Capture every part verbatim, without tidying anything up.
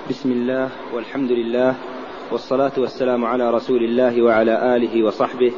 بسم الله والحمد لله والصلاة والسلام على رسول الله وعلى آله وصحبه.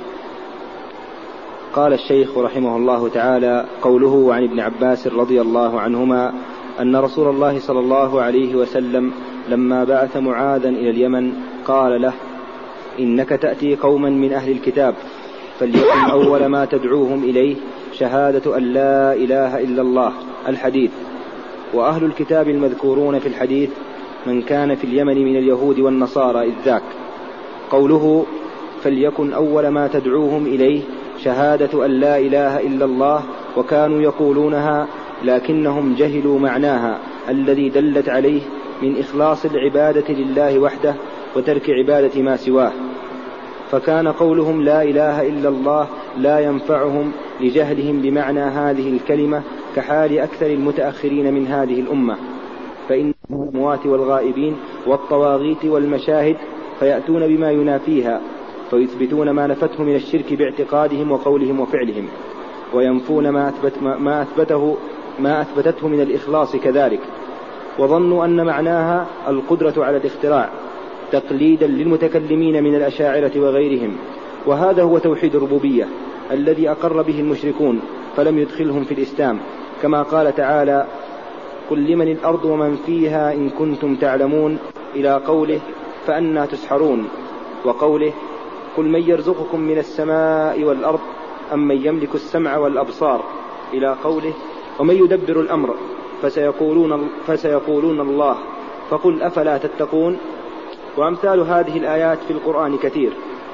قال الشيخ رحمه الله تعالى: قوله عن ابن عباس رضي الله عنهما أن رسول الله صلى الله عليه وسلم لما بعث معاذا إلى اليمن قال له: إنك تأتي قوما من أهل الكتاب فليكن أول ما تدعوهم إليه شهادة أن لا إله إلا الله. الحديث. وأهل الكتاب المذكورون في الحديث من كان في اليمن من اليهود والنصارى إذ ذاك. قوله فليكن أول ما تدعوهم إليه شهادة أن لا إله إلا الله، وكانوا يقولونها لكنهم جهلوا معناها الذي دلت عليه من إخلاص العبادة لله وحده وترك عبادة ما سواه، فكان قولهم لا إله إلا الله لا ينفعهم لجهلهم بمعنى هذه الكلمة، كحال أكثر المتأخرين من هذه الأمة، فإنهم الأموات والغائبين والطواغيت والمشاهد فيأتون بما ينافيها، فيثبتون ما نفته من الشرك باعتقادهم وقولهم وفعلهم، وينفون ما, أثبت ما, أثبته ما أثبتته من الإخلاص كذلك، وظنوا أن معناها القدرة على الاختراع تقليدا للمتكلمين من الأشاعرة وغيرهم. وهذا هو توحيد الربوبية الذي أقر به المشركون فلم يدخلهم في الإسلام، كما قال تعالى: قل لمن الأرض ومن فيها إن كنتم تعلمون، إلى قوله فأنى تسحرون، وقوله قل من يرزقكم من السماء والأرض أم من يملك السمع والأبصار، إلى قوله ومن يدبر الأمر فسيقولون, فسيقولون الله فقل أفلا تتقون. وأمثال هذه الآيات في القرآن كثير.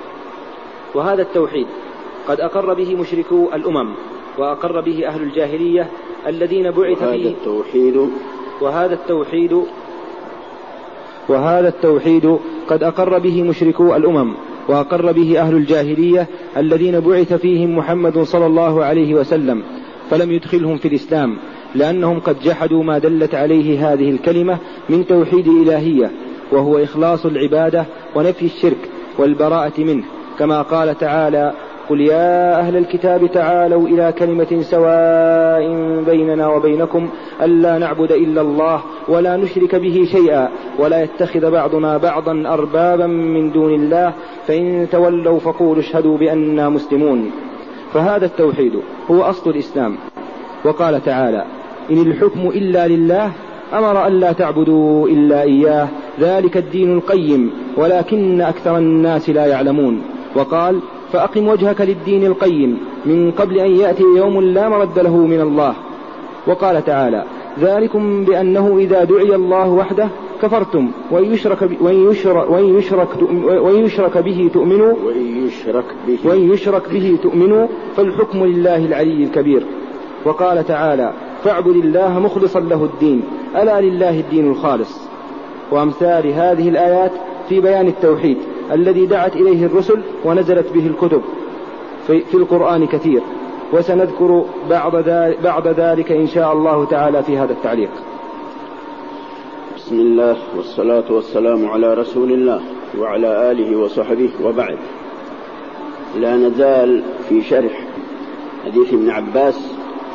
وهذا التوحيد قد أقر به مشركو الأمم وأقر به أهل الجاهلية الذين بعث فيه التوحيد وهذا التوحيد وهذا التوحيد قد أقر به مشركو الأمم وأقر به أهل الجاهلية الذين بعث فيهم محمد صلى الله عليه وسلم، فلم يدخلهم في الإسلام لأنهم قد جحدوا ما دلت عليه هذه الكلمة من توحيد إلهية، وهو إخلاص العبادة ونفي الشرك والبراءة منه، كما قال تعالى: قل يا أهل الكتاب تعالوا إلى كلمة سواء بيننا وبينكم ألا نعبد إلا الله ولا نشرك به شيئا ولا يتخذ بعضنا بعضا أربابا من دون الله فإن تولوا فقولوا اشهدوا بأننا مسلمون. فهذا التوحيد هو أصل الإسلام. وقال تعالى: إن الحكم إلا لله أمر ألا تعبدوا إلا إياه ذلك الدين القيم ولكن أكثر الناس لا يعلمون. وقال: فأقم وجهك للدين القيم من قبل أن يأتي يوم لا مرد له من الله. وقال تعالى: ذلكم بأنه إذا دعي الله وحده كفرتم وإن يشرك, وإن يشرك, وإن يشرك, وإن يشرك به تؤمنوا وإن يشرك به, وإن يشرك به تؤمنوا فالحكم لله العلي الكبير. وقال تعالى: فاعبد الله مخلصا له الدين ألا لله الدين الخالص. وأمثال هذه الآيات في بيان التوحيد الذي دعت إليه الرسل ونزلت به الكتب في, في القرآن كثير، وسنذكر بعض, بعض ذلك إن شاء الله تعالى في هذا التعليق. بسم الله والصلاة والسلام على رسول الله وعلى آله وصحبه، وبعد. لا نزال في شرح حديث ابن عباس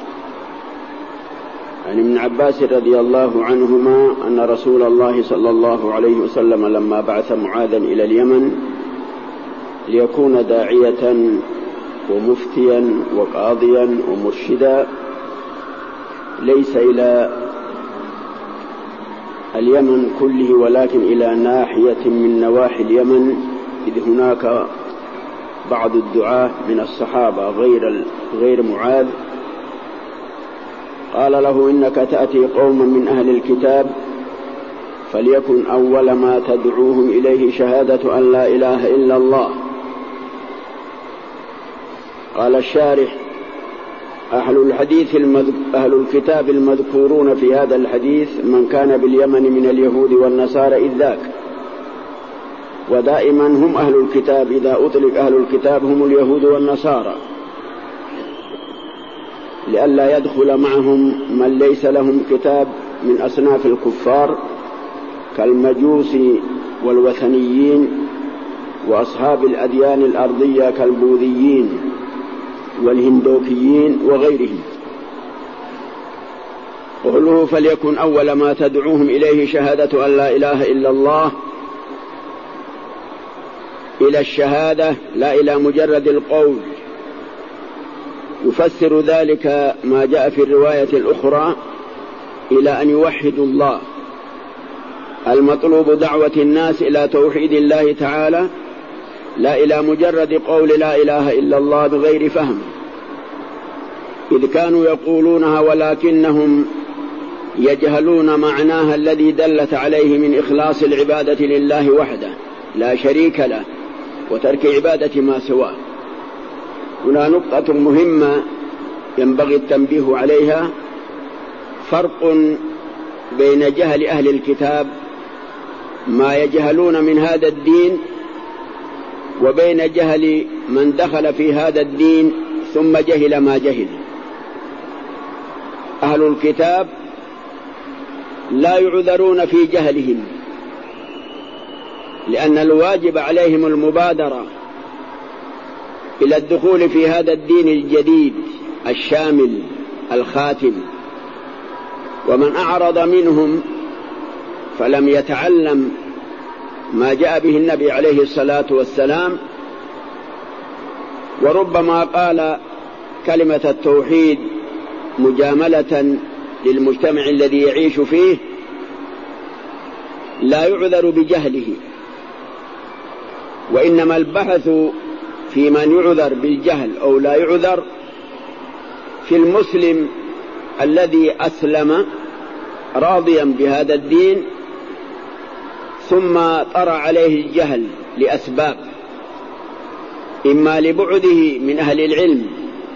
عن ابن عباس رضي الله عنهما أن رسول الله صلى الله عليه وسلم لما بعث معاذا إلى اليمن ليكون داعية ومفتيا وقاضيا ومرشدا ليس إلى اليمن كله ولكن إلى ناحية من نواحي اليمن، إذ هناك بعض الدعاة من الصحابة غير, غير معاذ. قال له: إنك تأتي قوما من أهل الكتاب فليكن أول ما تدعوهم إليه شهادة أن لا إله إلا الله. قال الشارح: أهل الحديث المذ... أهل الكتاب المذكورون في هذا الحديث من كان باليمن من اليهود والنصارى إذ ذاك، ودائما هم أهل الكتاب، إذا أطلق أهل الكتاب هم اليهود والنصارى، لئلا يدخل معهم من ليس لهم كتاب من أصناف الكفار كالمجوس والوثنيين وأصحاب الأديان الأرضية كالبوذيين والهندوكيين وغيرهم. قوله فليكن أول ما تدعوهم إليه شهادة أن لا إله إلا الله، إلى الشهادة لا إلى مجرد القول. يفسر ذلك ما جاء في الرواية الأخرى إلى أن يوحدوا الله. المطلوب دعوة الناس إلى توحيد الله تعالى، لا إلى مجرد قول لا إله إلا الله بغير فهم، إذ كانوا يقولونها ولكنهم يجهلون معناها الذي دلت عليه من إخلاص العبادة لله وحده لا شريك له وترك عبادة ما سواه. هنا نقطة مهمة ينبغي التنبيه عليها: فرق بين جهل أهل الكتاب ما يجهلون من هذا الدين، وبين جهل من دخل في هذا الدين ثم جهل ما جهل. أهل الكتاب لا يعذرون في جهلهم، لأن الواجب عليهم المبادرة إلى الدخول في هذا الدين الجديد الشامل الخاتم. ومن أعرض منهم فلم يتعلم ما جاء به النبي عليه الصلاة والسلام، وربما قال كلمة التوحيد مجاملة للمجتمع الذي يعيش فيه، لا يعذر بجهله. وإنما البحث في من يعذر بالجهل أو لا يعذر في المسلم الذي أسلم راضيا بهذا الدين ثم طرأ عليه الجهل لأسباب، إما لبعده من أهل العلم،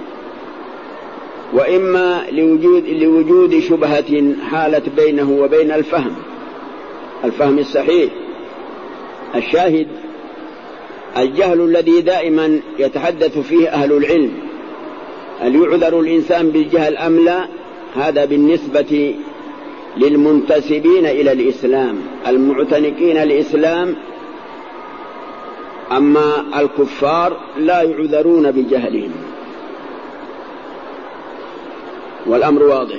وإما لوجود, لوجود شبهة حالت بينه وبين الفهم الفهم الصحيح. الشاهد الجهل الذي دائما يتحدث فيه أهل العلم، هل يعذر الإنسان بالجهل أم لا؟ هذا بالنسبة للمنتسبين إلى الإسلام المعتنقين الإسلام. أما الكفار لا يعذرون بجهلهم، والأمر واضح.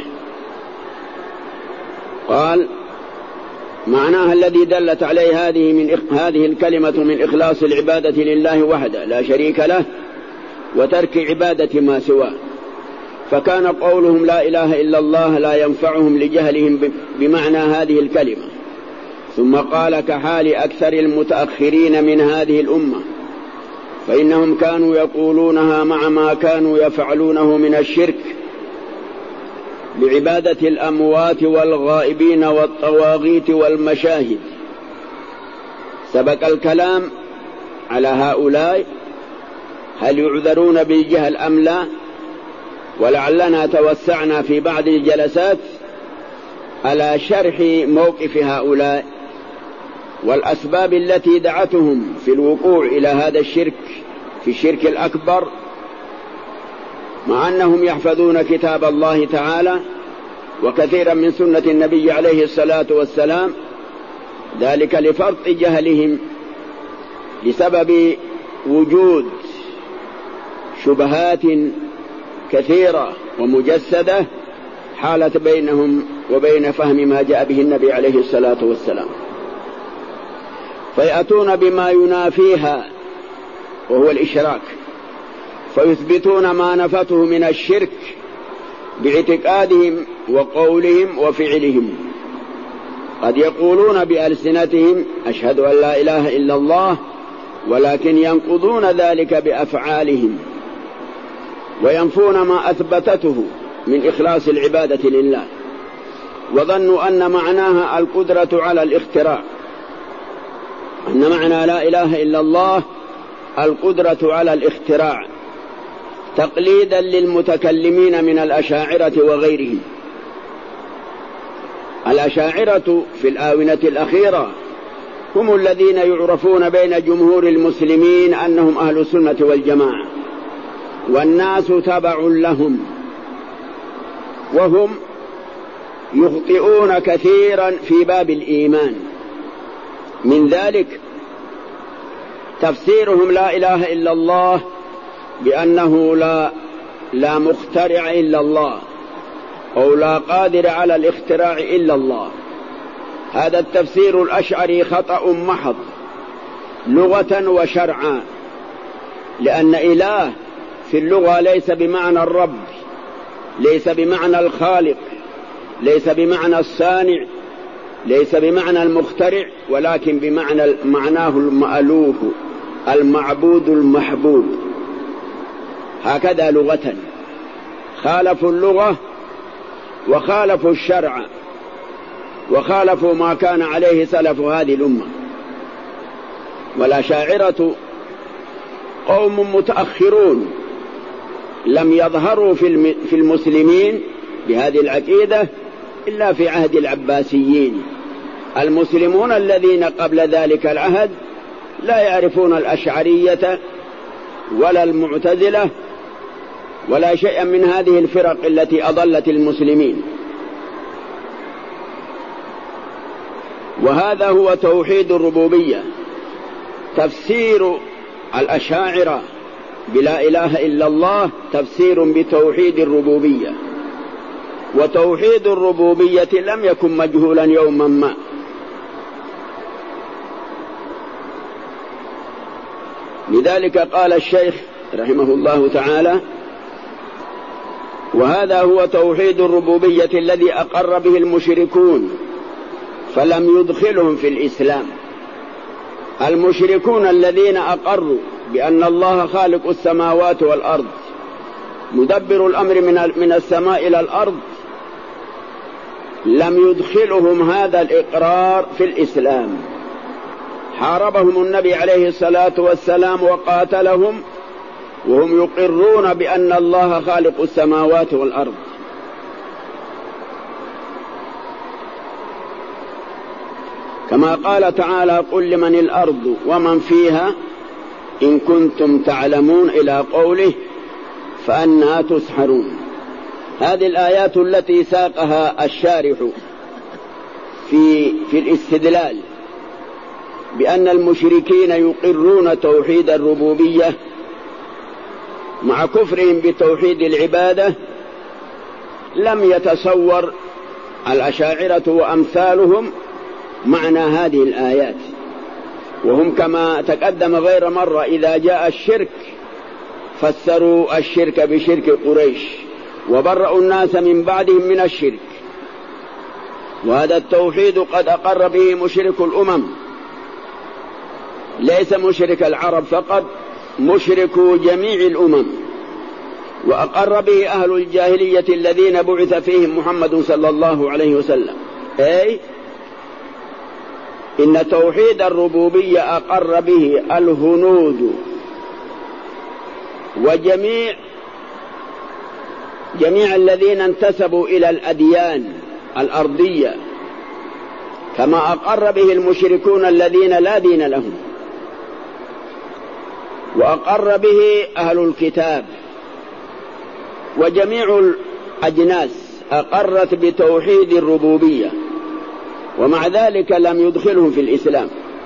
قال معناها الذي دلت عليه هذه من هذه الكلمة من إخلاص العبادة لله وحده لا شريك له وترك عبادة ما سواه. فكان قولهم لا إله إلا الله لا ينفعهم لجهلهم بمعنى هذه الكلمة. ثم قال كحال أكثر المتأخرين من هذه الأمة، فإنهم كانوا يقولونها مع ما كانوا يفعلونه من الشرك بعبادة الأموات والغائبين والطواغيت والمشاهد. سبق الكلام على هؤلاء هل يعذرون بالجهل أم لا، ولعلنا توسعنا في بعض الجلسات على شرح موقف هؤلاء والأسباب التي دعتهم في الوقوع إلى هذا الشرك في الشرك الأكبر، مع أنهم يحفظون كتاب الله تعالى وكثيرا من سنة النبي عليه الصلاة والسلام، ذلك لفرط جهلهم لسبب وجود شبهات كثيرة ومجسدة حالت بينهم وبين فهم ما جاء به النبي عليه الصلاة والسلام، فيأتون بما ينافيها وهو الإشراك، فيثبتون ما نفته من الشرك باعتقادهم وقولهم وفعلهم. قد يقولون بألسنتهم أشهد أن لا إله إلا الله، ولكن ينقضون ذلك بأفعالهم وينفون ما أثبتته من إخلاص العبادة لله، وظنوا أن معناها القدرة على الاختراع، أن معنى لا إله إلا الله القدرة على الاختراع، تقليدا للمتكلمين من الأشاعرة وغيرهم. الأشاعرة في الآونة الأخيرة هم الذين يعرفون بين جمهور المسلمين أنهم أهل السنة والجماعة، والناس تبع لهم، وهم يخطئون كثيرا في باب الإيمان. من ذلك تفسيرهم لا إله إلا الله بأنه لا, لا مخترع إلا الله، أو لا قادر على الاختراع إلا الله. هذا التفسير الأشعري خطأ محض لغة وشرعا، لأن إله في اللغة ليس بمعنى الرب، ليس بمعنى الخالق، ليس بمعنى الصانع، ليس بمعنى المخترع، ولكن بمعنى معناه المألوه المعبود المحبوب. هكذا لغة. خالفوا اللغة وخالفوا الشرع وخالفوا ما كان عليه سلف هذه الأمة. والأشاعرة قوم متأخرون لم يظهروا في المسلمين بهذه العقيدة إلا في عهد العباسيين. المسلمون الذين قبل ذلك العهد لا يعرفون الأشعرية ولا المعتزلة ولا شيئا من هذه الفرق التي أضلت المسلمين. وهذا هو توحيد الربوبية. تفسير الأشاعرة بلا إله إلا الله تفسير بتوحيد الربوبية، وتوحيد الربوبية لم يكن مجهولا يوما ما. لذلك قال الشيخ رحمه الله تعالى: وهذا هو توحيد الربوبية الذي أقر به المشركون فلم يدخلهم في الإسلام. المشركون الذين أقروا بأن الله خالق السماوات والأرض مدبر الأمر من السماء إلى الأرض لم يدخلهم هذا الإقرار في الإسلام. حاربهم النبي عليه الصلاة والسلام وقاتلهم وهم يقرون بأن الله خالق السماوات والأرض. كما قال تعالى: قل لمن الأرض ومن فيها إن كنتم تعلمون، إلى قوله: فأنى تسحرون. هذه الآيات التي ساقها الشارح في, في الاستدلال بأن المشركين يقرون توحيد الربوبية مع كفرهم بتوحيد العبادة، لم يتصور الأشاعرة وأمثالهم معنى هذه الآيات. وهم كما تقدم غير مرة إذا جاء الشرك فسروا الشرك بشرك قريش وبرأوا الناس من بعدهم من الشرك. وهذا التوحيد قد أقر به مشرك الأمم، ليس مشرك العرب فقط، مشرك جميع الأمم. وأقر به أهل الجاهلية الذين بعث فيهم محمد صلى الله عليه وسلم. أي إن توحيد الربوبية أقر به الهنود وجميع جميع الذين انتسبوا إلى الأديان الأرضية، كما أقر به المشركون الذين لا دين لهم. وأقر به أهل الكتاب وجميع الأجناس أقرت بتوحيد الربوبية، ومع ذلك لم يدخلهم في الإسلام،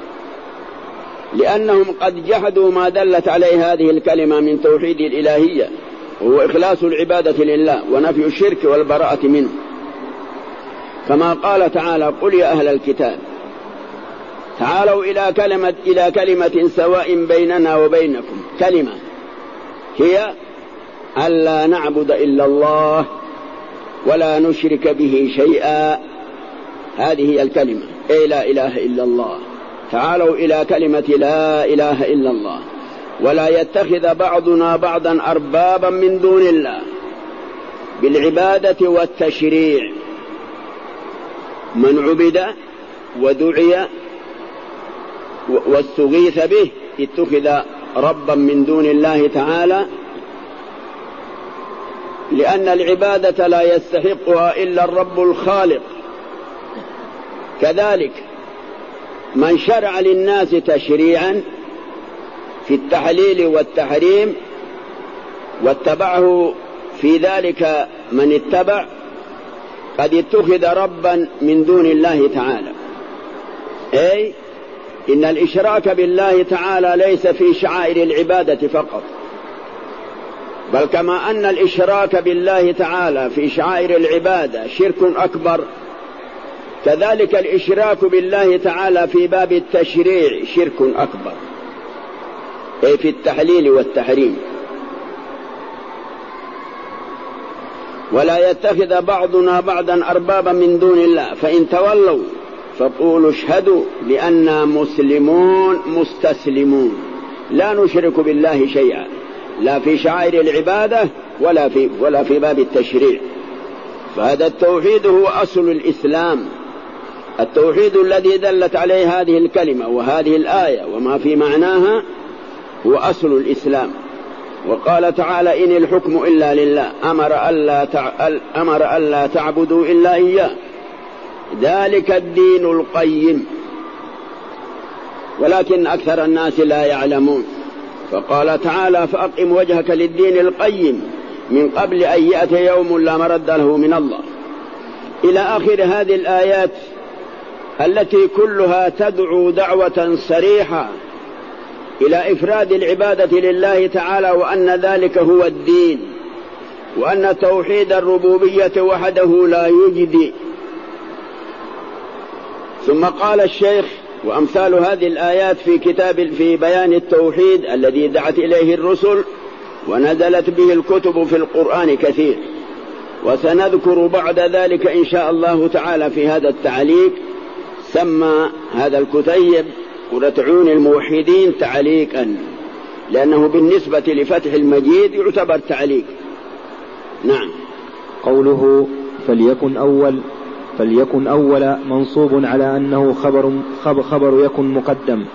لأنهم قد جحدوا ما دلت عليه هذه الكلمة من توحيد الإلهية، وهو إخلاص العبادة لله ونفي الشرك والبراءة منه. كما قال تعالى: قل يا أهل الكتاب تعالوا إلى كلمة, إلى كلمة سواء بيننا وبينكم، كلمة هي ألا نعبد إلا الله ولا نشرك به شيئا. هذه هي الكلمة، أي لا إله إلا الله. تعالوا إلى كلمة لا إله إلا الله، ولا يتخذ بعضنا بعضا أربابا من دون الله بالعبادة والتشريع. من عبد ودعي واستغيث به اتخذ ربا من دون الله تعالى، لأن العبادة لا يستحقها إلا الرب الخالق. كذلك من شرع للناس تشريعا في التحليل والتحريم واتبعه في ذلك من اتبع، قد اتخذ ربا من دون الله تعالى. أي إن الإشراك بالله تعالى ليس في شعائر العبادة فقط، بل كما أن الإشراك بالله تعالى في شعائر العبادة شرك أكبر، كذلك الإشراك بالله تعالى في باب التشريع شرك أكبر، أي في التحليل والتحريم. ولا يتخذ بعضنا بعضا أربابا من دون الله فإن تولوا فقولوا اشهدوا بأننا مسلمون مستسلمون، لا نشرك بالله شيئا، لا في شعائر العبادة ولا في, ولا في باب التشريع. فهذا التوحيد هو أصل الإسلام، التوحيد الذي دلت عليه هذه الكلمة وهذه الآية وما في معناها هو أصل الإسلام. وقال تعالى: إن الحكم إلا لله، أمر ألا, تع... أمر ألا تعبدوا إلا إياه، ذلك الدين القيم، ولكن أكثر الناس لا يعلمون. فقال تعالى: فأقم وجهك للدين القيم من قبل أن يأتي يوم لا مرد له من الله، إلى آخر هذه الآيات التي كلها تدعو دعوة صريحة إلى إفراد العبادة لله تعالى، وأن ذلك هو الدين، وأن توحيد الربوبية وحده لا يجدي. ثم قال الشيخ: وأمثال هذه الآيات في كتاب في بيان التوحيد الذي دعت إليه الرسل ونزلت به الكتب في القرآن كثير، وسنذكر بعد ذلك إن شاء الله تعالى في هذا التعليق. سمى هذا الكتيب قرة عيون الموحدين تعليقا، لأنه بالنسبة لفتح المجيد يعتبر تعليق. نعم. قوله فليكن أول فليكن أول منصوب على أنه خبر, خبر, خبر يكن مقدم،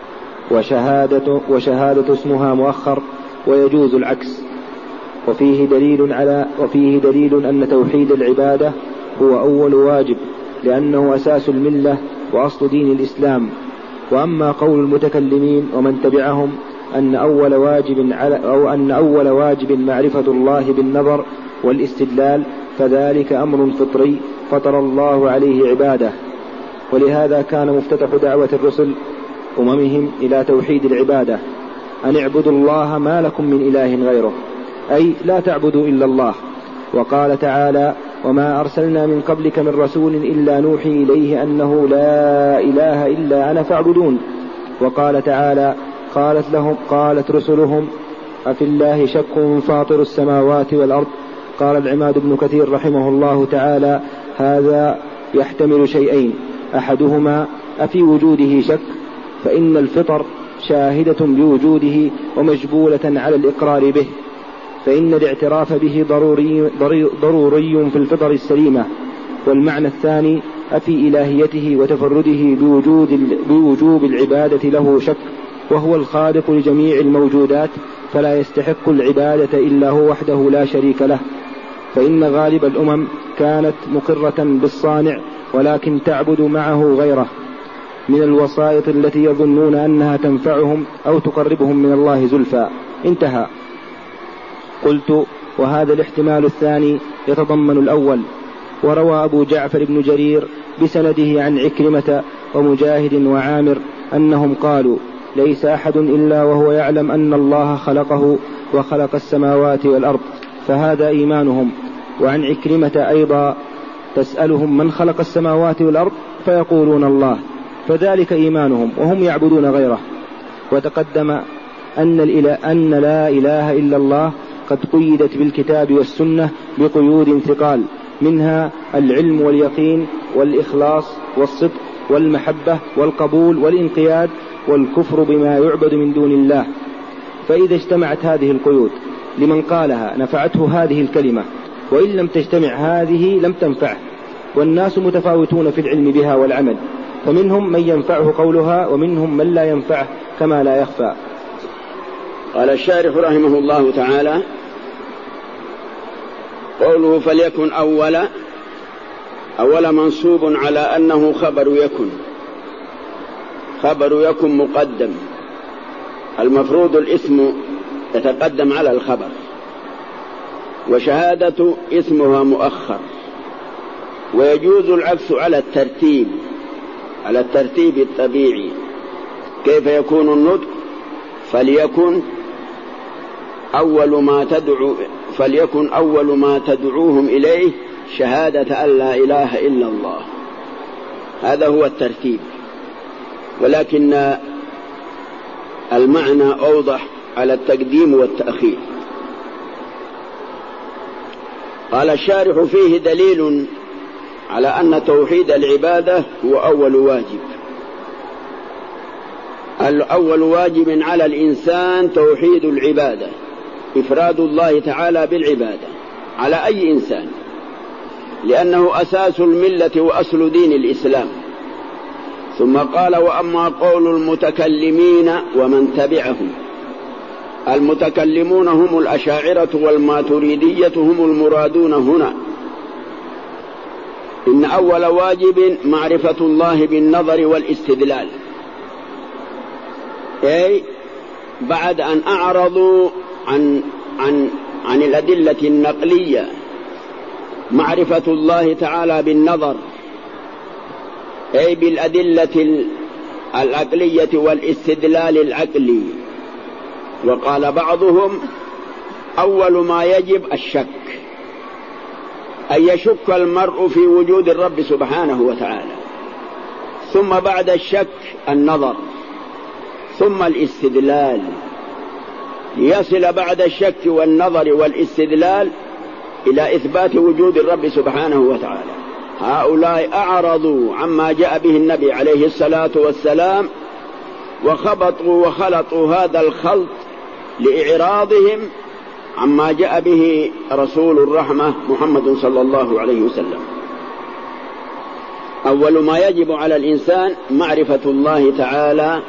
وشهادة, وشهادة اسمها مؤخر، ويجوز العكس. وفيه دليل, على وفيه دليل أن توحيد العبادة هو أول واجب، لأنه أساس الملة وأصل دين الإسلام. وأما قول المتكلمين ومن تبعهم أن أول واجب على أو أن أول واجب معرفة الله بالنظر والاستدلال، فذلك أمر فطري فطر الله عليه عباده. ولهذا كان مفتتح دعوة الرسل أممهم إلى توحيد العبادة: أن اعبدوا الله ما لكم من إله غيره، أي لا تعبدوا إلا الله. وقال تعالى: وما أرسلنا من قبلك من رسول إلا نوحي إليه أنه لا إله إلا أنا فاعبدون. وقال تعالى: قالت لهم قالت رسلهم أفي الله شك فاطر السماوات والأرض. قال العماد بن كثير رحمه الله تعالى: هذا يحتمل شيئين: أحدهما أفي وجوده شك، فإن الفطر شاهدة بوجوده ومجبولة على الإقرار به، فإن الاعتراف به ضروري, ضروري في الفطر السليمة. والمعنى الثاني أفي إلهيته وتفرده بوجود بوجوب العبادة له شك، وهو الخالق لجميع الموجودات، فلا يستحق العبادة إلا هو وحده لا شريك له. فإن غالب الأمم كانت مقرة بالصانع، ولكن تعبد معه غيره من الوسائط التي يظنون أنها تنفعهم أو تقربهم من الله زلفى. انتهى. قلت: وهذا الاحتمال الثاني يتضمن الأول. وروى أبو جعفر بن جرير بسنده عن عكرمة ومجاهد وعامر أنهم قالوا: ليس أحد إلا وهو يعلم أن الله خلقه وخلق السماوات والأرض، فهذا إيمانهم. وعن عكرمة أيضا: تسألهم من خلق السماوات والأرض فيقولون الله، فذلك إيمانهم وهم يعبدون غيره. وتقدم أن, أن لا إله إلا الله قد قيدت بالكتاب والسنة بقيود ثقال، منها العلم واليقين والإخلاص والصدق والمحبة والقبول والانقياد والكفر بما يعبد من دون الله. فإذا اجتمعت هذه القيود لمن قالها نفعته هذه الكلمة، وإن لم تجتمع هذه لم تنفعه. والناس متفاوتون في العلم بها والعمل، فمنهم من ينفعه قولها ومنهم من لا ينفعه كما لا يخفى. قال الشارح رحمه الله تعالى: قوله فليكن أول أول منصوب على أنه خبر يكن، خبر يكن مقدم، المفروض الاسم يتقدم على الخبر، وشهادة اسمها مؤخر، ويجوز العكس على الترتيب على الترتيب الطبيعي. كيف يكون النطق؟ فليكن أول ما تدعو فليكن أول ما تدعوهم إليه شهادة أن لا إله إلا الله. هذا هو الترتيب، ولكن المعنى أوضح على التقديم والتأخير. قال الشارح: فيه دليل على أن توحيد العبادة هو أول واجب. الأول واجب على الإنسان توحيد العبادة، إفراد الله تعالى بالعبادة على أي إنسان، لأنه أساس الملة وأصل دين الإسلام. ثم قال: وأما قول المتكلمين ومن تبعهم. المتكلمون هم الأشاعرة والماتريدية هم المرادون هنا. إن أول واجب معرفة الله بالنظر والاستدلال، أي بعد أن أعرضوا عن, عن, عن الأدلة النقلية معرفة الله تعالى بالنظر، أي بالأدلة العقلية والاستدلال العقلي. وقال بعضهم: أول ما يجب الشك، أن يشك المرء في وجود الرب سبحانه وتعالى، ثم بعد الشك النظر، ثم الاستدلال، ليصل بعد الشك والنظر والاستدلال إلى إثبات وجود الرب سبحانه وتعالى. هؤلاء أعرضوا عما جاء به النبي عليه الصلاة والسلام، وخبطوا وخلطوا هذا الخلط لإعراضهم عما جاء به رسول الرحمة محمد صلى الله عليه وسلم. أول ما يجب على الإنسان معرفة الله تعالى.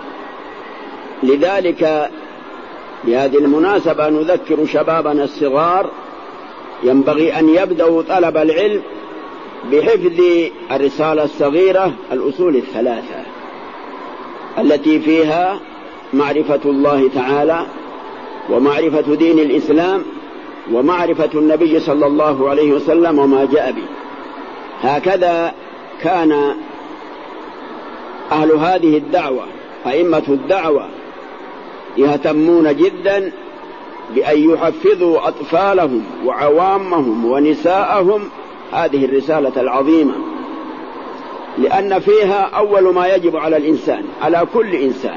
لذلك بهذه المناسبة نذكر شبابنا الصغار ينبغي أن يبدأوا طلب العلم بحفظ الرسالة الصغيرة الأصول الثلاثة التي فيها معرفة الله تعالى، ومعرفة دين الإسلام، ومعرفة النبي صلى الله عليه وسلم وما جاء به. هكذا كان أهل هذه الدعوة، أئمة الدعوة، يهتمون جدا بأن يحفظوا أطفالهم وعوامهم ونساءهم هذه الرسالة العظيمة، لأن فيها أول ما يجب على الإنسان، على كل إنسان.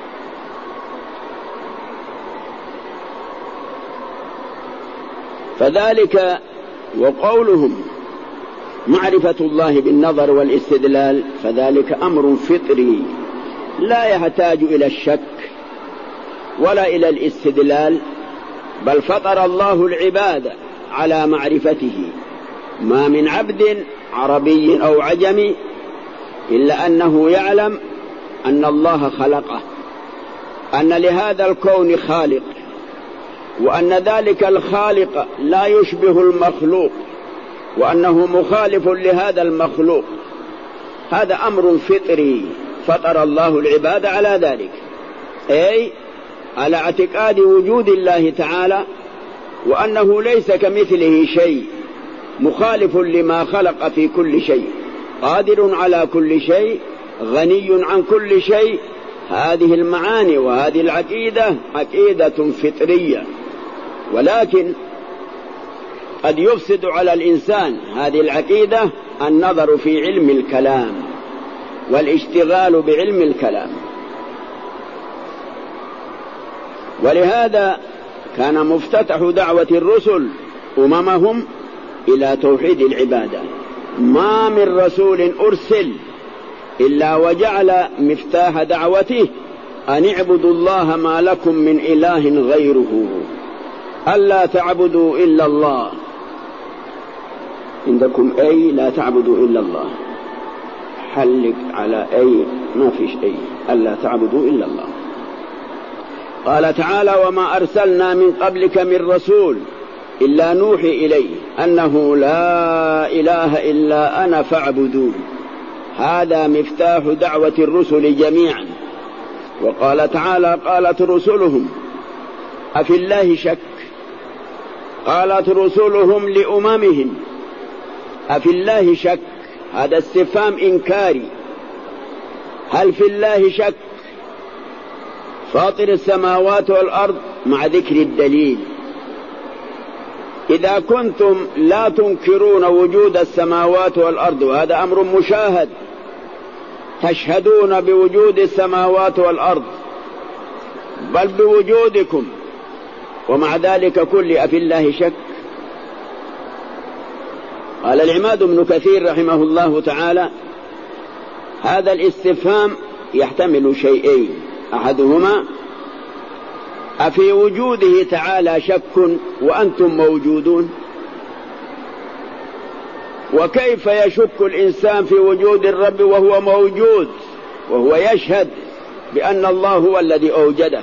فذلك وقولهم معرفة الله بالنظر والاستدلال، فذلك أمر فطري لا يحتاج إلى الشك ولا إلى الاستدلال، بل فطر الله العباد على معرفته. ما من عبد عربي أو عجمي إلا أنه يعلم أن الله خلقه، أن لهذا الكون خالق، وأن ذلك الخالق لا يشبه المخلوق، وأنه مخالف لهذا المخلوق. هذا أمر فطري فطر الله العباد على ذلك، أي على اعتقاد وجود الله تعالى، وأنه ليس كمثله شيء، مخالف لما خلق في كل شيء، قادر على كل شيء، غني عن كل شيء. هذه المعاني وهذه العقيدة عقيدة فطرية، ولكن قد يفسد على الإنسان هذه العقيدة النظر في علم الكلام والاشتغال بعلم الكلام. ولهذا كان مفتتح دعوة الرسل أممهم إلى توحيد العبادة. ما من رسول أرسل إلا وجعل مفتاح دعوته أن اعبدوا الله ما لكم من إله غيره، ألا تعبدوا إلا الله. عندكم أي لا تعبدوا إلا الله، حلق على أي ما فيش أي، ألا تعبدوا إلا الله. قال تعالى: وما أرسلنا من قبلك من رسول إلا نوحي إليه أنه لا إله إلا أنا فاعبدون. هذا مفتاح دعوة الرسل جميعا. وقال تعالى: قالت رسلهم أفي الله شك. قالت رسلهم لأممهم أفي الله شك. هذا استفهام إنكاري. هل في الله شك؟ فاطر السماوات والأرض مع ذكر الدليل، إذا كنتم لا تنكرون وجود السماوات والأرض، وهذا أمر مشاهد، تشهدون بوجود السماوات والأرض بل بوجودكم، ومع ذلك كل أفي الله شك. قال العماد بن كثير رحمه الله تعالى: هذا الاستفهام يحتمل شيئين، أحدهما أفي وجوده تعالى شك وأنتم موجودون؟ وكيف يشك الإنسان في وجود الرب وهو موجود، وهو يشهد بأن الله هو الذي أوجده؟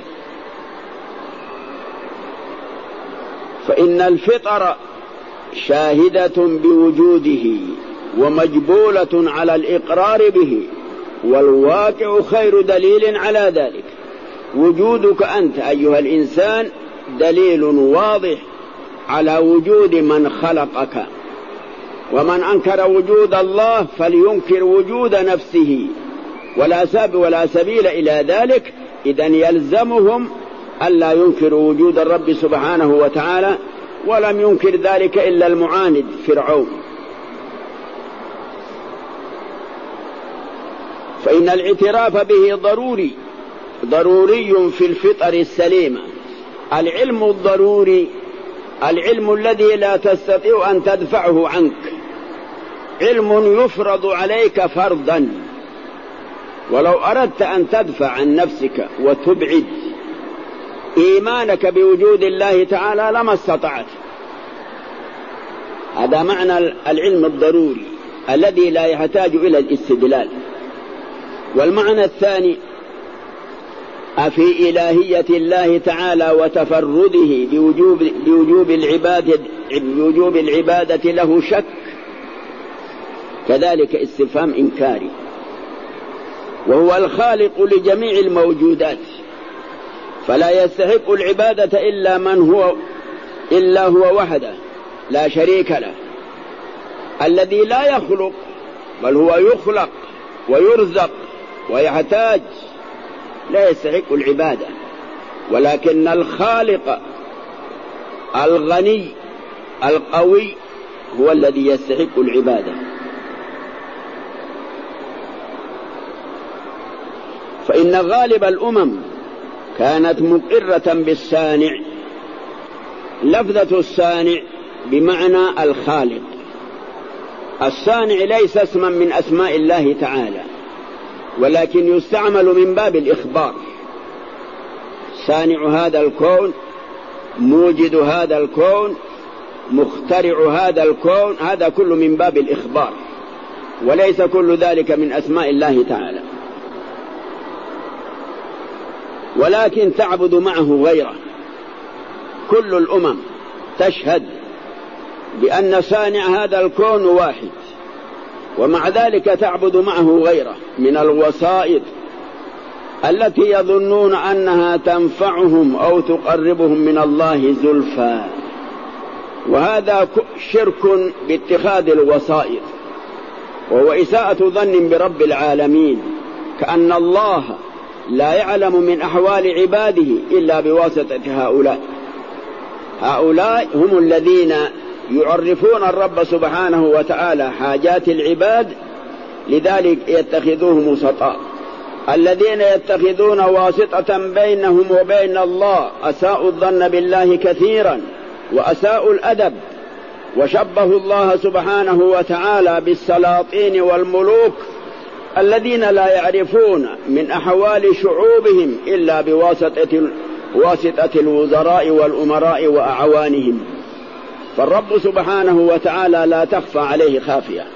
فإن الفطر شاهدة بوجوده ومجبولة على الإقرار به، والواقع خير دليل على ذلك. وجودك أنت أيها الإنسان دليل واضح على وجود من خلقك، ومن أنكر وجود الله فلينكر وجود نفسه، ولا سبيل ولا سبيل إلى ذلك. إذن يلزمهم ألا ينكروا وجود الرب سبحانه وتعالى، ولم ينكر ذلك إلا المعاند فرعون. فإن الاعتراف به ضروري ضروري في الفطر السليمة. العلم الضروري العلم الذي لا تستطيع أن تدفعه عنك، علم يفرض عليك فرضا، ولو أردت أن تدفع عن نفسك وتبعد إيمانك بوجود الله تعالى لما استطعت. هذا معنى العلم الضروري الذي لا يحتاج إلى الاستدلال. والمعنى الثاني: أفي إلهية الله تعالى وتفرده بوجوب, بوجوب, العبادة بوجوب العبادة له شك؟ كذلك استفهام إنكاري. وهو الخالق لجميع الموجودات، فلا يستحق العبادة إلا من هو إلا هو وحده لا شريك له، الذي لا يخلق بل هو يخلق ويرزق ويحتاج، لا يستحق العبادة. ولكن الخالق الغني القوي هو الذي يستحق العبادة. فإن غالب الأمم كانت مقرة بالصانع. لفظة الصانع بمعنى الخالق. الصانع ليس اسما من أسماء الله تعالى، ولكن يستعمل من باب الإخبار. صانع هذا الكون، موجد هذا الكون، مخترع هذا الكون، هذا كل من باب الإخبار، وليس كل ذلك من أسماء الله تعالى. ولكن تعبد معه غيره. كل الأمم تشهد بأن صانع هذا الكون واحد، ومع ذلك تعبد معه غيره من الوسائط التي يظنون أنها تنفعهم أو تقربهم من الله زلفى. وهذا شرك باتخاذ الوسائط، وهو إساءة ظن برب العالمين، كأن الله لا يعلم من أحوال عباده إلا بواسطة هؤلاء. هؤلاء هم الذين يعرفون الرب سبحانه وتعالى حاجات العباد، لذلك يتخذوهم وسطاء. الذين يتخذون واسطة بينهم وبين الله أساءوا الظن بالله كثيرا وأساءوا الأدب، وشبهوا الله سبحانه وتعالى بالسلاطين والملوك الذين لا يعرفون من أحوال شعوبهم إلا بواسطة واسطة الوزراء والأمراء وأعوانهم. فالرب سبحانه وتعالى لا تخفى عليه خافية.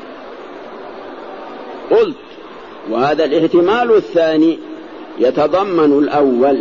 قلت: وهذا الاحتمال الثاني يتضمن الأول.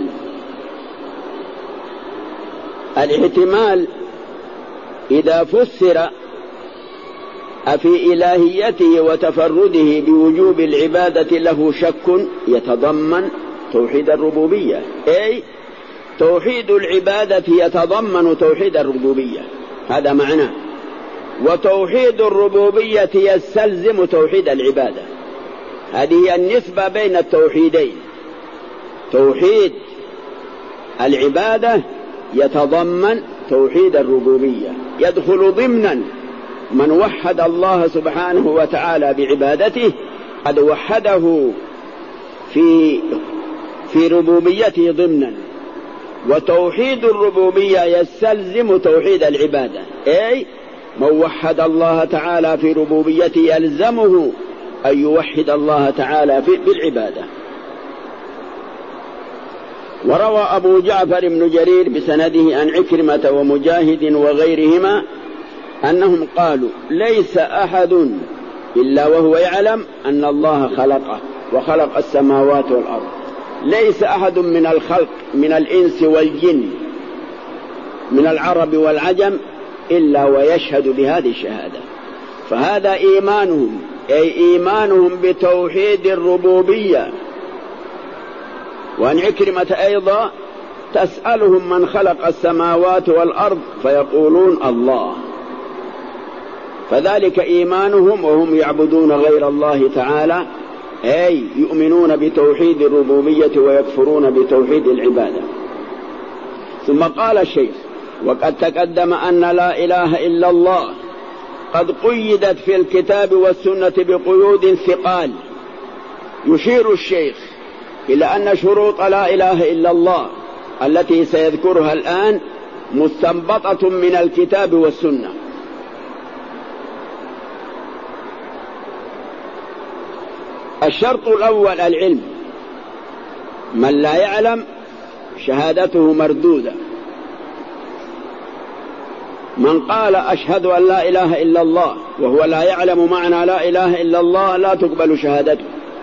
الاحتمال إذا فسر أفي إلهيته وتفرده بوجوب العبادة له شك يتضمن توحيد الربوبية، أي توحيد العبادة يتضمن توحيد الربوبية، هذا معناه. وتوحيد الربوبية يستلزم توحيد العبادة. هذه هي النسبة بين التوحيدين. توحيد العبادة يتضمن توحيد الربوبية يدخل ضمنا من وحد الله سبحانه وتعالى بعبادته، قد وحده في في ربوبيته ضمنا. وتوحيد الربوبية يستلزم توحيد العبادة، أي من وحد الله تعالى في ربوبيته يلزمه أن يوحد الله تعالى في بالعبادة. وروى أبو جعفر بن جرير بسنده عن عكرمة ومجاهد وغيرهما أنهم قالوا: ليس أحد إلا وهو يعلم أن الله خلقه وخلق السماوات والأرض. ليس أحد من الخلق من الإنس والجن من العرب والعجم إلا ويشهد بهذه الشهادة. فهذا إيمانهم، أي إيمانهم بتوحيد الربوبية. وعن عكرمة أيضا: تسألهم من خلق السماوات والأرض فيقولون الله. فذلك إيمانهم وهم يعبدون غير الله تعالى، أي يؤمنون بتوحيد الربوبية ويكفرون بتوحيد العبادة. ثم قال الشيخ: وقد تقدم أن لا إله إلا الله قد قيدت في الكتاب والسنة بقيود ثقال. يشير الشيخ إلى أن شروط لا إله إلا الله التي سيذكرها الآن مستنبطة من الكتاب والسنة. الشرط الأول العلم، من لا يعلم شهادته مردودة. من قال أشهد أن لا إله إلا الله وهو لا يعلم معنى لا إله إلا الله لا تقبل شهادته.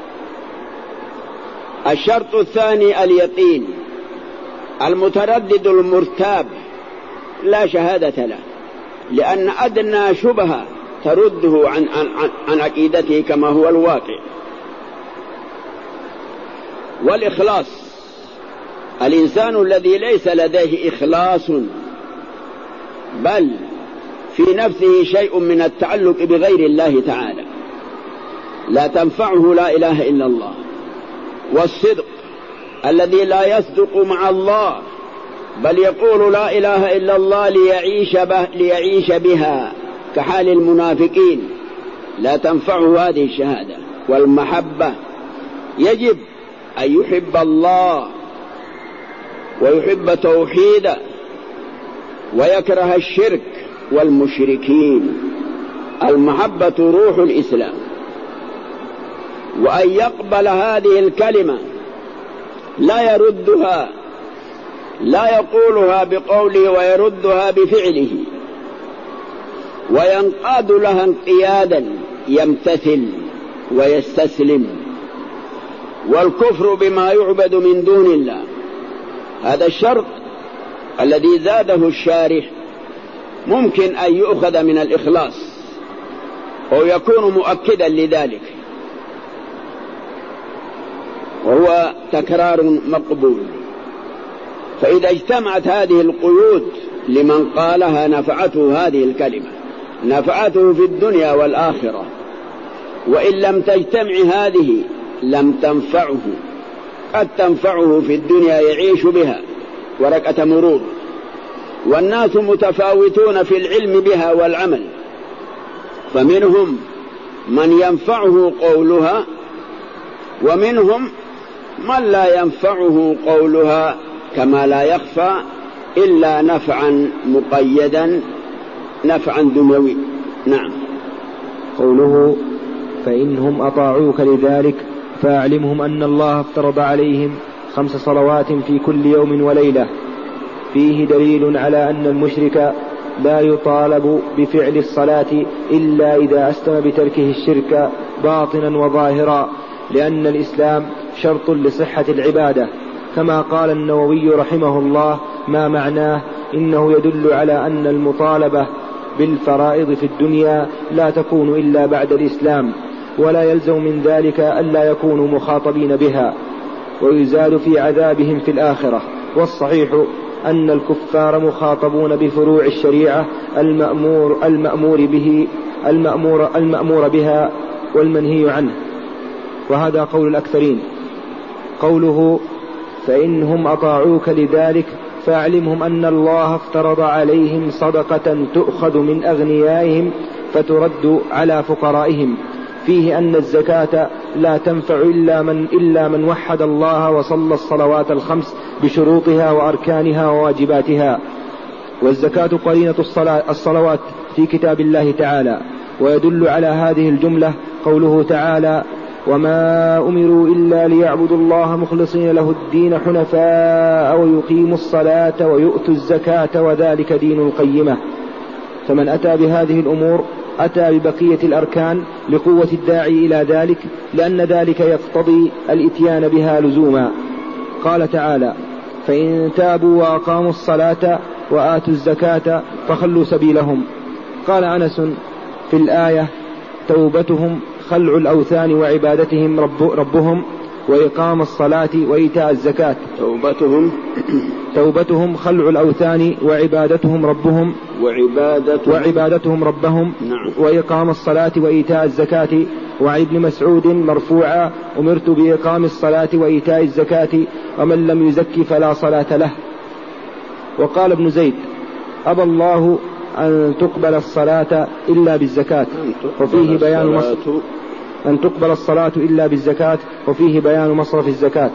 الشرط الثاني اليقين، المتردد المرتاب لا شهادة له، لأن أدنى شبهة ترده عن, عن, عن عقيدته كما هو الواقع. والإخلاص، الإنسان الذي ليس لديه إخلاص بل في نفسه شيء من التعلق بغير الله تعالى لا تنفعه لا إله إلا الله. والصدق، الذي لا يصدق مع الله بل يقول لا إله إلا الله ليعيش, به ليعيش بها كحال المنافقين لا تنفعه هذه الشهادة. والمحبة، يجب أن يحب الله ويحب توحيده ويكره الشرك والمشركين. المحبة روح الإسلام. وأن يقبل هذه الكلمة لا يردها، لا يقولها بقوله ويردها بفعله، وينقاد لها انقيادا يمتثل ويستسلم. والكفر بما يعبد من دون الله، هذا الشرط الذي زاده الشارح ممكن أن يؤخذ من الإخلاص أو يكون مؤكدا لذلك، وهو تكرار مقبول. فإذا اجتمعت هذه القيود لمن قالها نفعته هذه الكلمة، نفعته في الدنيا والآخرة. وإن لم تجتمع هذه لم تنفعه. قد تنفعه في الدنيا يعيش بها ورقة مرور، والناس متفاوتون في العلم بها والعمل، فمنهم من ينفعه قولها ومنهم من لا ينفعه قولها، كما لا يخفى إلا نفعا مقيدا، نفعا دنيوي. نعم. قوله: فإنهم أطاعوك لذلك فأعلمهم أن الله افترض عليهم خمس صلوات في كل يوم وليلة، فيه دليل على أن المشرك لا يطالب بفعل الصلاة إلا إذا أسلم بتركه الشرك باطنا وظاهرا، لأن الإسلام شرط لصحة العبادة، كما قال النووي رحمه الله: ما معناه إنه يدل على أن المطالبة بالفرائض في الدنيا لا تكون إلا بعد الإسلام، ولا يلزم من ذلك ألا يكونوا مخاطبين بها، ويزال في عذابهم في الآخرة. والصحيح أن الكفار مخاطبون بفروع الشريعة المأمور, المأمور, به المأمور, المأمور بها والمنهي عنه، وهذا قول الأكثرين. قوله: فإنهم أطاعوك لذلك فأعلمهم أن الله افترض عليهم صدقة تؤخذ من أغنيائهم فترد على فقرائهم، فيه أن الزكاة لا تنفع إلا من, إلا من وحد الله وصلى الصلوات الخمس بشروطها وأركانها وواجباتها. والزكاة قرينة الصلوات في كتاب الله تعالى. ويدل على هذه الجملة قوله تعالى: وما أمروا إلا ليعبدوا الله مخلصين له الدين حنفاء ويقيموا الصلاة ويؤتوا الزكاة وذلك دين القيمة. فمن أتى بهذه الأمور أتى ببقية الأركان لقوة الداعي إلى ذلك، لأن ذلك يقتضي الإتيان بها لزوما. قال تعالى: فإن تابوا وأقاموا الصلاة وآتوا الزكاة فخلوا سبيلهم. قال أنس في الآية: توبتهم خلع الأوثان وعبادتهم رب ربهم وإقام الصلاة وإيتاء الزكاة. توبتهم توبتهم خلع الأوثان وعبادتهم ربهم وعبادتهم, وعبادتهم ربهم نعم. وإقام الصلاة وإيتاء الزكاة. وعن ابن مسعود مرفوعا: أمرت بإقام الصلاة وإيتاء الزكاة ومن لم يزكي فلا صلاة له. وقال ابن زيد: أبى الله أن تقبل الصلاة إلا بالزكاة، وفيه بيان مصرف أن تقبل الصلاة إلا بالزكاة وفيه بيان مصرف الزكاة.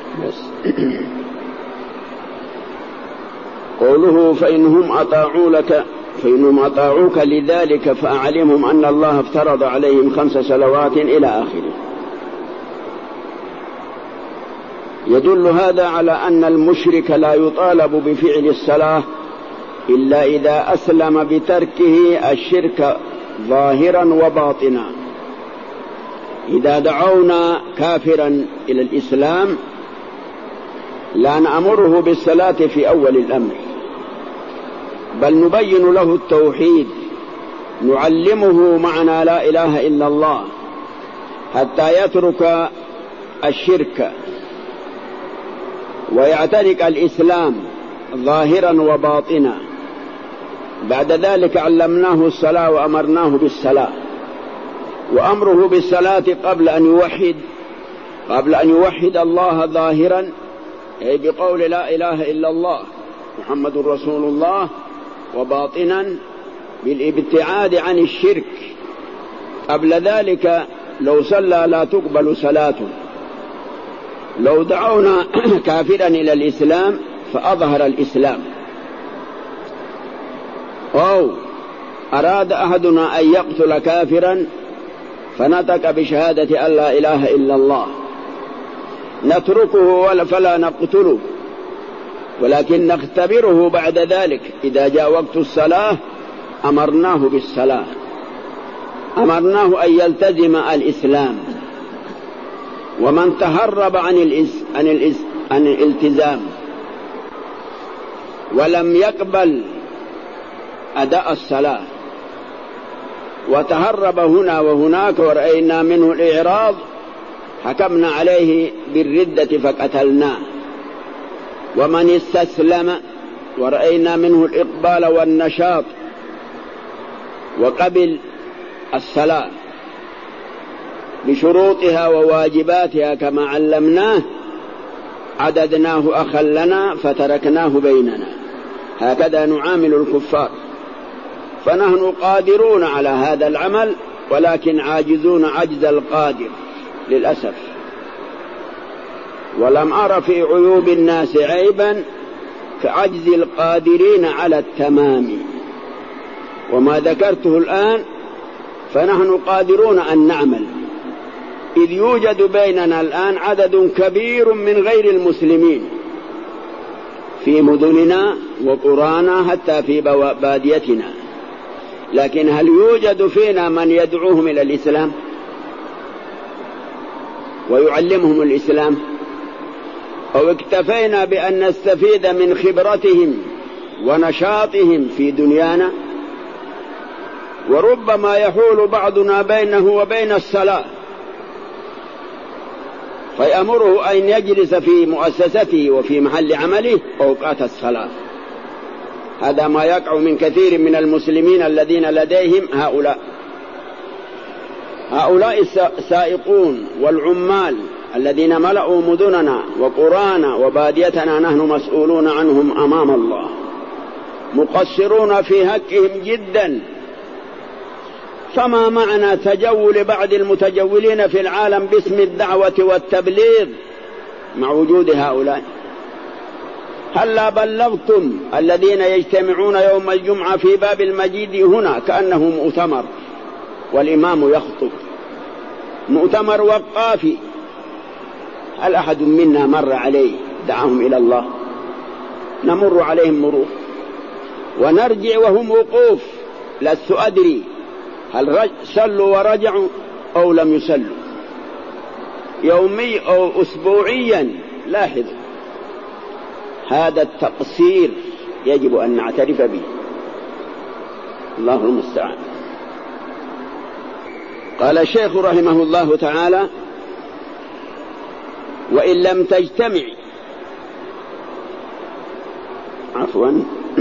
قوله: فإنهم أطاعوا لك فإنهم أطاعوك لذلك فأعلمهم أن الله افترض عليهم خمس صلوات إلى آخره. يدل هذا على أن المشرك لا يطالب بفعل الصلاة إلا إذا أسلم بتركه الشرك ظاهرا وباطنا. إذا دعونا كافرا إلى الإسلام لا نأمره بالصلاة في أول الأمر، بل نبين له التوحيد، نعلمه معنى لا إله إلا الله حتى يترك الشرك ويعتنق الإسلام ظاهرا وباطنا. بعد ذلك علمناه الصلاة وأمرناه بالصلاة، وأمره بالصلاة قبل أن يوحد قبل أن يوحد الله ظاهرا، أي بقول لا إله إلا الله محمد رسول الله، وباطنا بالابتعاد عن الشرك. قبل ذلك لو صلى لا تقبل صلاته. لو دعونا كافرا إلى الإسلام فأظهر الإسلام، أو أراد أحدنا أن يقتل كافرا فنطق بشهادة أن لا إله إلا الله، نتركه فلا نقتله، ولكن نختبره بعد ذلك. إذا جاء وقت الصلاة أمرناه بالصلاة، أمرناه أن يلتزم الإسلام. ومن تهرب عن, الإس عن, الإس عن الالتزام ولم يقبل أداء الصلاة وتهرب هنا وهناك ورأينا منه الإعراض، حكمنا عليه بالردة فقتلناه. ومن استسلم ورأينا منه الإقبال والنشاط وقبل الصلاة بشروطها وواجباتها كما علمناه، عددناه أخا لنا فتركناه بيننا. هكذا نعامل الكفار. فنحن قادرون على هذا العمل، ولكن عاجزون عجز القادر للأسف. ولم أر في عيوب الناس عيبا كعجز القادرين على التمام. وما ذكرته الآن فنحن قادرون أن نعمل، إذ يوجد بيننا الآن عدد كبير من غير المسلمين في مدننا وقرانا حتى في باديتنا، لكن هل يوجد فينا من يدعوهم إلى الإسلام ويعلمهم الإسلام؟ أو اكتفينا بأن نستفيد من خبرتهم ونشاطهم في دنيانا؟ وربما يحول بعضنا بينه وبين الصلاة فيأمره أن يجلس في مؤسسته وفي محل عمله أوقات الصلاة. هذا ما يقع من كثير من المسلمين الذين لديهم هؤلاء هؤلاء السائقون والعمال الذين ملأوا مدننا وقرانا وباديتنا نحن مسؤولون عنهم أمام الله، مقصرون في حقهم جدا. فما معنى تجول بعض المتجولين في العالم باسم الدعوة والتبليغ مع وجود هؤلاء؟ هلا بلغتم الذين يجتمعون يوم الجمعة في باب المجيد هنا كأنه مؤتمر والإمام يخطب، مؤتمر وقافي. هل أحد منا مر عليه دعاهم إلى الله؟ نمر عليهم مرور ونرجع وهم وقوف، لست أدري هل صلوا ورجعوا أو لم يصلوا، يومي أو أسبوعيا. لاحظوا هذا التقصير يجب أن نعترف به، الله المستعان. قال الشيخ رحمه الله تعالى: وإن لم تجتمع عفوا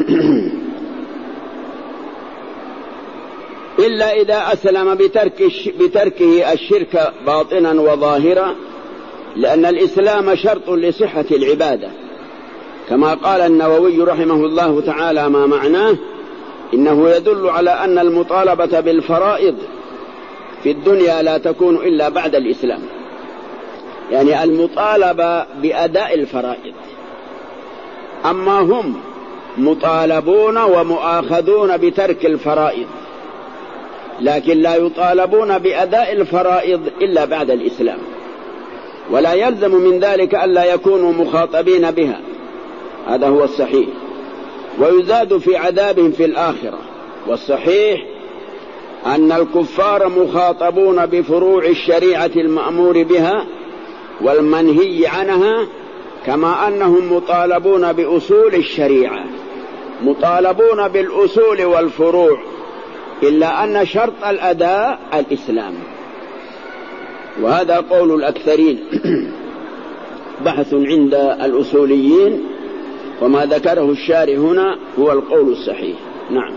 إلا إذا أسلم بترك بتركه الشرك باطنا وظاهرا، لأن الإسلام شرط لصحة العبادة، كما قال النووي رحمه الله تعالى: ما معناه؟ إنه يدل على أن المطالبة بالفرائض في الدنيا لا تكون إلا بعد الإسلام، يعني المطالبة بأداء الفرائض. أما هم مطالبون ومؤاخذون بترك الفرائض، لكن لا يطالبون بأداء الفرائض إلا بعد الإسلام، ولا يلزم من ذلك ألا يكونوا مخاطبين بها، هذا هو الصحيح. ويزاد في عذابهم في الآخرة. والصحيح أن الكفار مخاطبون بفروع الشريعة المأمور بها والمنهي عنها، كما أنهم مطالبون بأصول الشريعة، مطالبون بالأصول والفروع، إلا أن شرط الأداء الإسلام. وهذا قول الأكثرين، بحث عند الأصوليين، وما ذكره الشارع هنا هو القول الصحيح. نعم.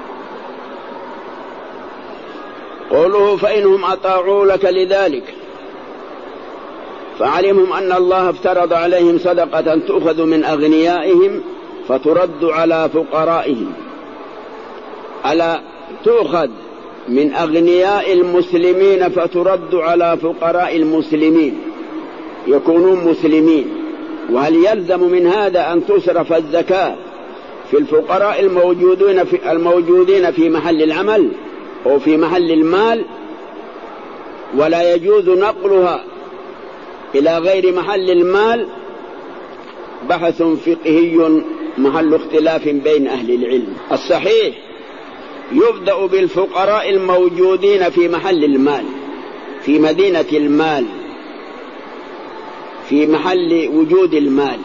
قوله: فإنهم أطاعوا لك لذلك، فعلمهم أن الله افترض عليهم صدقة تؤخذ من أغنيائهم فترد على فقرائهم، على تؤخذ من أغنياء المسلمين فترد على فقراء المسلمين يكونون مسلمين. وهل يلزم من هذا أن تصرف الزكاة في الفقراء الموجودين في, الموجودين في محل العمل أو في محل المال، ولا يجوز نقلها إلى غير محل المال؟ بحث فقهي محل اختلاف بين أهل العلم. الصحيح يبدأ بالفقراء الموجودين في محل المال، في مدينة المال، في محل وجود المال،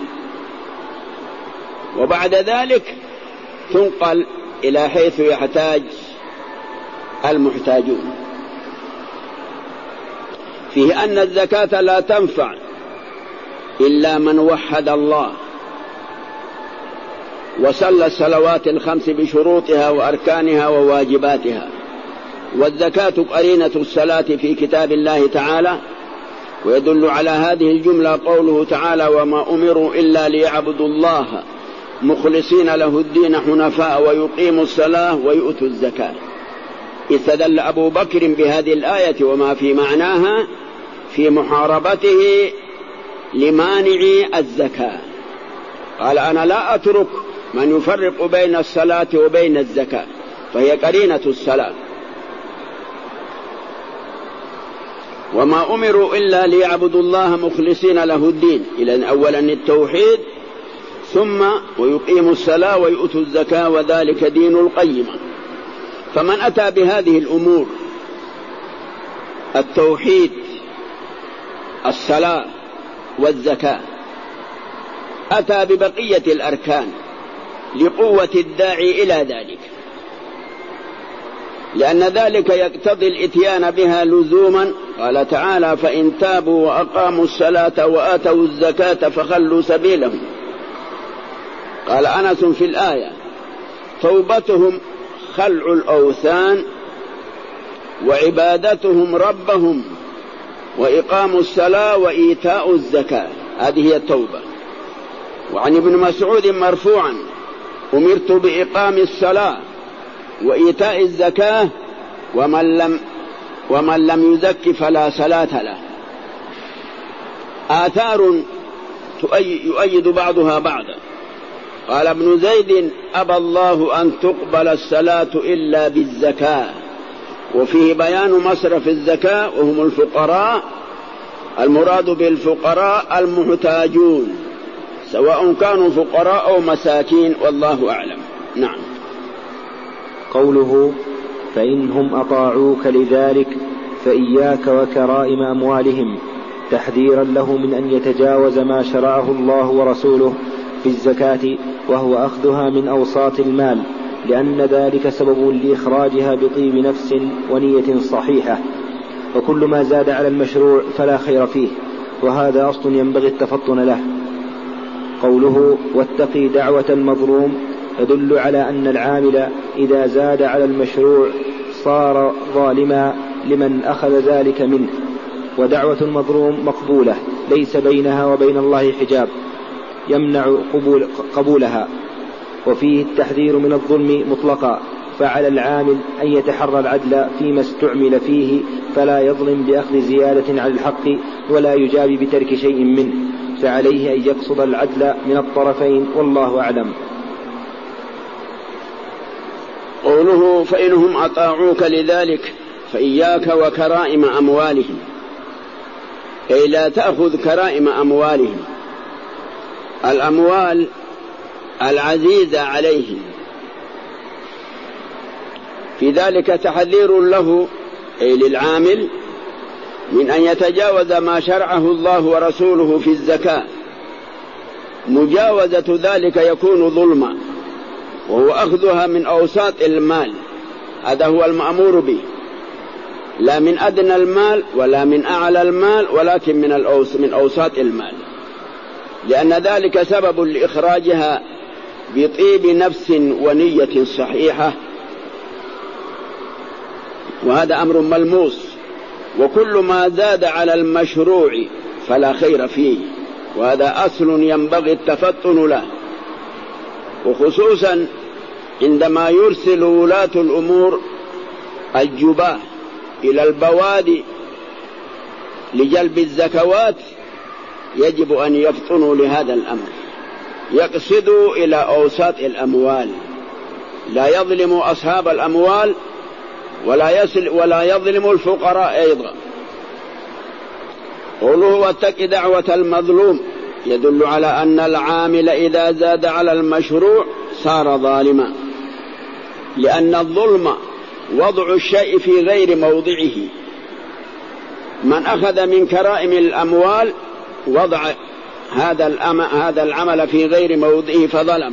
وبعد ذلك تنقل إلى حيث يحتاج المحتاجون. فيه أن الزكاة لا تنفع إلا من وحد الله وصلى الصلوات الخمس بشروطها وأركانها وواجباتها. والزكاة قرينة الصلاة في كتاب الله تعالى. ويدل على هذه الجملة قوله تعالى: وما أمروا إلا ليعبدوا الله مخلصين له الدين حنفاء ويقيموا الصلاة ويؤتوا الزكاة. استدل أبو بكر بهذه الآية وما في معناها في محاربته لمانع الزكاة، قال: أنا لا أترك من يفرق بين الصلاة وبين الزكاة، فهي قرينة الصلاة. وما أمروا إلا ليعبدوا الله مخلصين له الدين، إذن أولا التوحيد، ثم ويقيموا الصلاة ويؤتوا الزكاة، وذلك دين القيمة. فمن أتى بهذه الأمور، التوحيد، الصلاة والزكاة، أتى ببقية الأركان لقوة الداعي إلى ذلك، لأن ذلك يقتضي الإتيان بها لزوما. قال تعالى: فإن تابوا وأقاموا الصلاة وآتوا الزكاة فخلوا سبيلهم. قال أنس في الآية: توبتهم خلع الأوثان وعبادتهم ربهم وإقام الصلاة وإيتاء الزكاة، هذه هي التوبة. وعن ابن مسعود مرفوعا: أمرت بإقام الصلاة وإيتاء الزكاة ومن لم, ومن لم يزك فلا صلاة له. آثار يؤيد بعضها بعضا. قال ابن زيد: أبى الله أن تقبل الصلاة إلا بالزكاة، وفيه بيان مصرف الزكاة وهم الفقراء، المراد بالفقراء المحتاجون سواء كانوا فقراء أو مساكين، والله أعلم. نعم. قوله: فإنهم أطاعوك لذلك فإياك وكرائم أموالهم، تحذيرا له من أن يتجاوز ما شرعه الله ورسوله في الزكاة، وهو أخذها من أوساط المال، لأن ذلك سبب لإخراجها بطيب نفس ونية صحيحة، وكل ما زاد على المشروع فلا خير فيه، وهذا أصل ينبغي التفطن له. قوله: واتقي دعوة المظلوم، يدل على أن العامل إذا زاد على المشروع صار ظالما لمن أخذ ذلك منه، ودعوة المظلوم مقبولة ليس بينها وبين الله حجاب يمنع قبول قبولها. وفيه التحذير من الظلم مطلقا، فعلى العامل أن يتحرى العدل فيما استعمل فيه، فلا يظلم بأخذ زيادة على الحق ولا يجابي بترك شيء منه، فعليه أن يقصد العدل من الطرفين، والله أعلم. قوله: فإنهم أطاعوك لذلك فإياك وكرائم أموالهم، أي لا تأخذ كرائم أموالهم، الأموال العزيزة عليهم. في ذلك تحذير له أي للعامل من أن يتجاوز ما شرعه الله ورسوله في الزكاة. مجاوزة ذلك يكون ظلما، وهو أخذها من أوساط المال، هذا هو المأمور به، لا من أدنى المال ولا من أعلى المال، ولكن من الأوس من أوساط المال، لأن ذلك سبب لإخراجها بطيب نفس ونية صحيحة، وهذا أمر ملموس. وكل ما زاد على المشروع فلا خير فيه، وهذا أصل ينبغي التفطن له، وخصوصا عندما يرسل ولاة الأمور الجباه إلى البوادي لجلب الزكوات، يجب أن يفطنوا لهذا الأمر، يقصدوا إلى أوساط الأموال، لا يظلموا أصحاب الأموال ولا يصل ولا يظلموا الفقراء أيضا. قوله: واتق دعوة المظلوم، يدل على أن العامل إذا زاد على المشروع صار ظالما، لأن الظلم وضع الشيء في غير موضعه. من أخذ من كرائم الأموال وضع هذا هذا العمل في غير موضعه فظلم،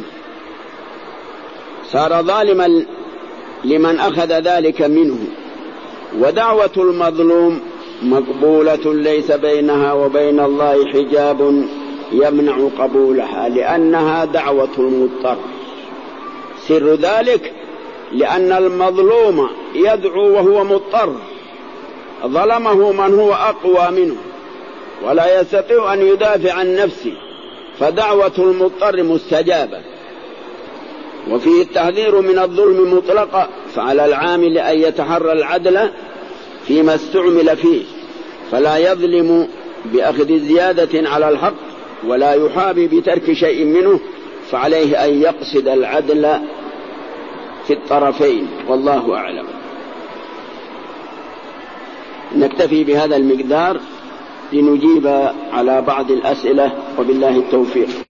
صار ظالما لمن أخذ ذلك منه. ودعوة المظلوم مقبولة ليس بينها وبين الله حجاب يمنع قبولها، لأنها دعوة المضطر. سر ذلك لأن المظلوم يدعو وهو مضطر، ظلمه من هو أقوى منه ولا يستطيع أن يدافع عن نفسه، فدعوة المضطر مستجابة. وفيه التحذير من الظلم مطلقا، فعلى العامل أن يتحرى العدل فيما استعمل فيه، فلا يظلم بأخذ زيادة على الحق ولا يحابي بترك شيء منه، فعليه أن يقصد العدل في الطرفين، والله أعلم. نكتفي بهذا المقدار لنجيب على بعض الأسئلة، وبالله التوفيق.